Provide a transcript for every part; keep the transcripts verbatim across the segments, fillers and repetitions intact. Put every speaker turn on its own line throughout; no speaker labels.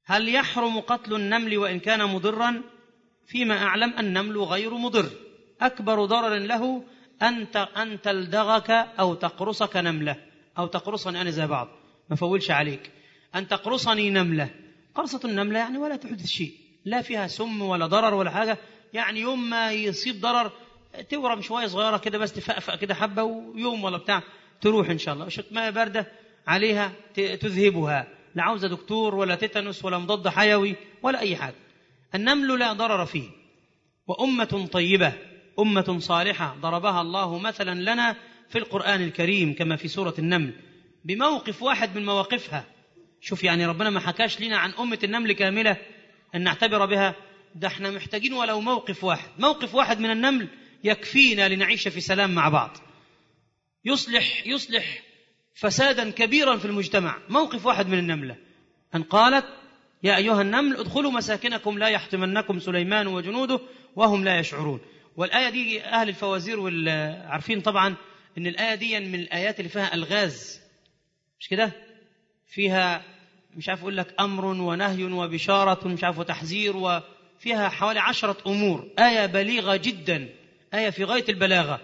هل يحرم قتل النمل وإن كان مضرا؟ فيما أعلم النمل غير مضر، أكبر ضرر له أن تلدغك أو تقرصك نملة، أو تقرصني أنا زي بعض، ما فولش عليك، أن تقرصني نملة. قرصة النملة يعني ولا تحدث شيء، لا فيها سم ولا ضرر ولا حاجة، يعني يوم ما يصيب ضرر تورم شوية صغيرة كده بس، تفقفق كده حبة ويوم ولا بتاع تروح إن شاء الله، شوية ماء باردة عليها تذهبها، لا عاوزة دكتور ولا تيتانوس ولا مضاد حيوي ولا أي حاجة. النمل لا ضرر فيه. وأمة طيبة، أمة صالحة ضربها الله مثلا لنا في القرآن الكريم كما في سورة النمل بموقف واحد من مواقفها. شوف يعني ربنا ما حكاش لنا عن أمة النمل كاملة أن نعتبر بها، ده احنا محتاجين ولو موقف واحد، موقف واحد من النمل يكفينا لنعيش في سلام مع بعض، يصلح يصلح فسادا كبيرا في المجتمع. موقف واحد من النملة أن قالت يا أيها النمل ادخلوا مساكنكم لا يحطمنكم سليمان وجنوده وهم لا يشعرون. والآية دي أهل الفوازير والعارفين طبعا أن الآية دي من الآيات اللي فيها ألغاز، مش كده؟ فيها مش عارف أقول لك أمر ونهي وبشارة مش عارف وتحذير، وفيها حوالي عشرة أمور. آية بليغة جدا، آية في غاية البلاغة،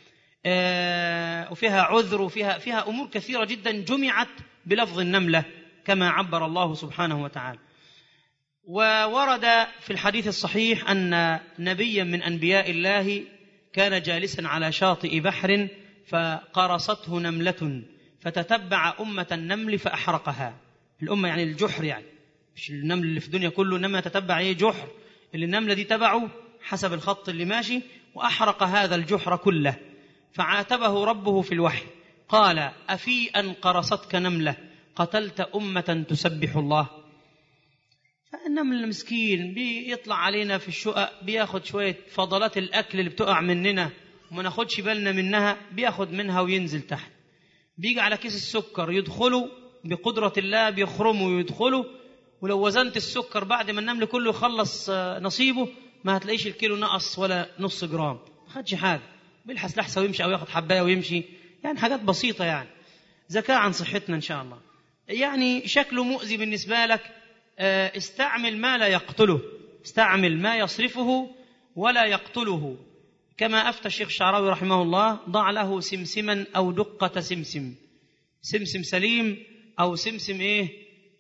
آه وفيها عذر، وفيها فيها أمور كثيرة جدا جمعت بلفظ النملة كما عبر الله سبحانه وتعالى. وورد في الحديث الصحيح أن نبيا من أنبياء الله كان جالسا على شاطئ بحر فقرصته نملة فتتبع أمة النمل فأحرقها. الأمة يعني الجحر، يعني مش النمل اللي في الدنيا كله، إنما تتبع إيه؟ جحر، اللي النملة دي تبعه حسب الخط اللي ماشي، وأحرق هذا الجحر كله. فعاتبه ربه في الوحي قال أفي أن قرصتك نملة قتلت أمة تسبح الله. فالنمل المسكين بيطلع علينا في الشقق، بياخد شوية فضلات الأكل اللي بتقع مننا وما ناخدش بالنا منها، بياخد منها وينزل تحت. بيجي على كيس السكر يدخلوا بقدرة الله، بيخرموا ويدخلوا، ولو وزنت السكر بعد ما النمل كله يخلص نصيبه ما هتلاقيش الكيلو نقص ولا نص جرام، ما خدش حاجة، بيلحس لحسة ويمشي أو ياخد حباية ويمشي، يعني حاجات بسيطة، يعني زكاة عن صحتنا إن شاء الله. يعني شكله مؤذي بالنسبة لك، استعمل ما لا يقتله، استعمل ما يصرفه ولا يقتله. كما أفتى الشيخ الشعراوي رحمه الله ضع له سمسما أو دقة سمسم، سمسم سليم أو سمسم إيه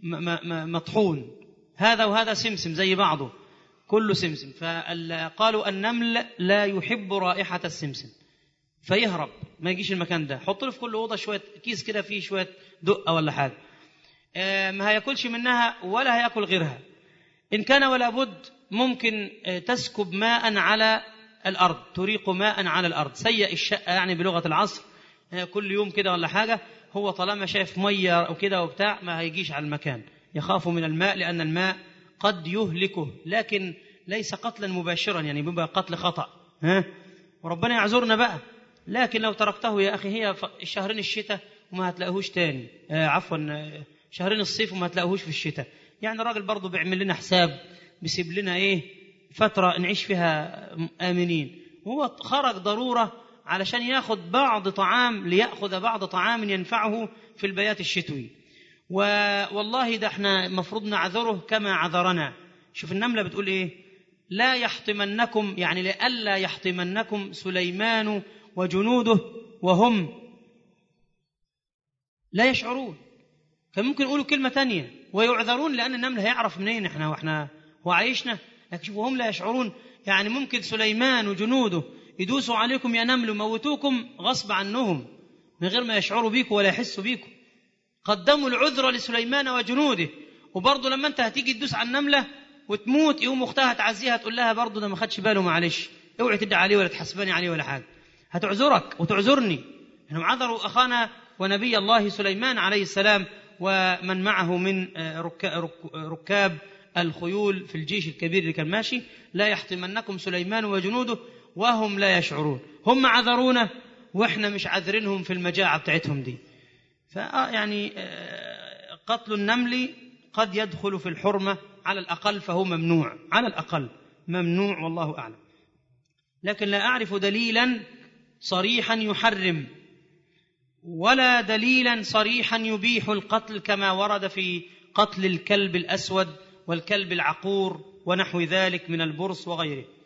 مطحون، هذا وهذا سمسم زي بعضه كله سمسم. فقالوا النمل لا يحب رائحة السمسم فيهرب ما يجيش المكان ده، حط له في كل أوضة شوية كيس كده فيه شوية دقة ولا حاجة، ما هياكلش منها ولا هياكل غيرها. إن كان ولا بد ممكن تسكب ماء على الأرض، تريق ماء على الأرض، سيء الشقة يعني بلغة العصر، كل يوم كده ولا حاجة، هو طالما شايف مية أو كده وبتاع ما هيجيش على المكان، يخاف من الماء لأن الماء قد يهلكه، لكن ليس قتلا مباشرا، يعني بيبقى قتل خطأ، ها وربنا يعذرنا بقى. لكن لو تركته يا أخي هي شهرين الشتاء وما هتلاقيهوش تاني، آه عفوا شهرين الصيف وما هتلاقيهوش في الشتاء، يعني الراجل برضو بيعمل لنا حساب، بيسيب لنا إيه فترة نعيش فيها آمنين، وهو خرج ضرورة علشان ياخد بعض طعام، ليأخذ بعض طعام ينفعه في البيات الشتوي. والله ده احنا مفروض نعذره كما عذرنا. شوف النملة بتقول ايه، لا يحطمنكم، يعني لألا يحطمنكم سليمان وجنوده وهم لا يشعرون. كان ممكن يقولوا كلمة تانية ويعذرون، لأن النمل هيعرف منين احنا واحنا هو عايشنا، لكن شوفوا هم لا يشعرون، يعني ممكن سليمان وجنوده يدوسوا عليكم يا نمل وموتوكم غصب عنهم من غير ما يشعروا بيكم ولا يحسوا بيكم. قدموا العذر لسليمان وجنوده، وبرضه لما انت هتيجي تدوس على النملة وتموت يوم اختها تعزيها تقول لها برضه ده ما خدش باله معلش، اوعي تدعي عليه ولا تحسبني عليه ولا حاجة، هتعذرك وتعذرني. انهم عذروا أخانا ونبي الله سليمان عليه السلام ومن معه من ركاب الخيول في الجيش الكبير اللي كان ماشي، لا يحطمنكم سليمان وجنوده وهم لا يشعرون. هم عذرونا واحنا مش عذرينهم في المجاعة بتاعتهم دي. فيعني قتل النمل قد يدخل في الحرمة على الأقل، فهو ممنوع على الأقل ممنوع والله أعلم. لكن لا أعرف دليلا صريحا يحرم ولا دليلا صريحا يبيح القتل كما ورد في قتل الكلب الأسود والكلب العقور ونحو ذلك من البرص وغيره.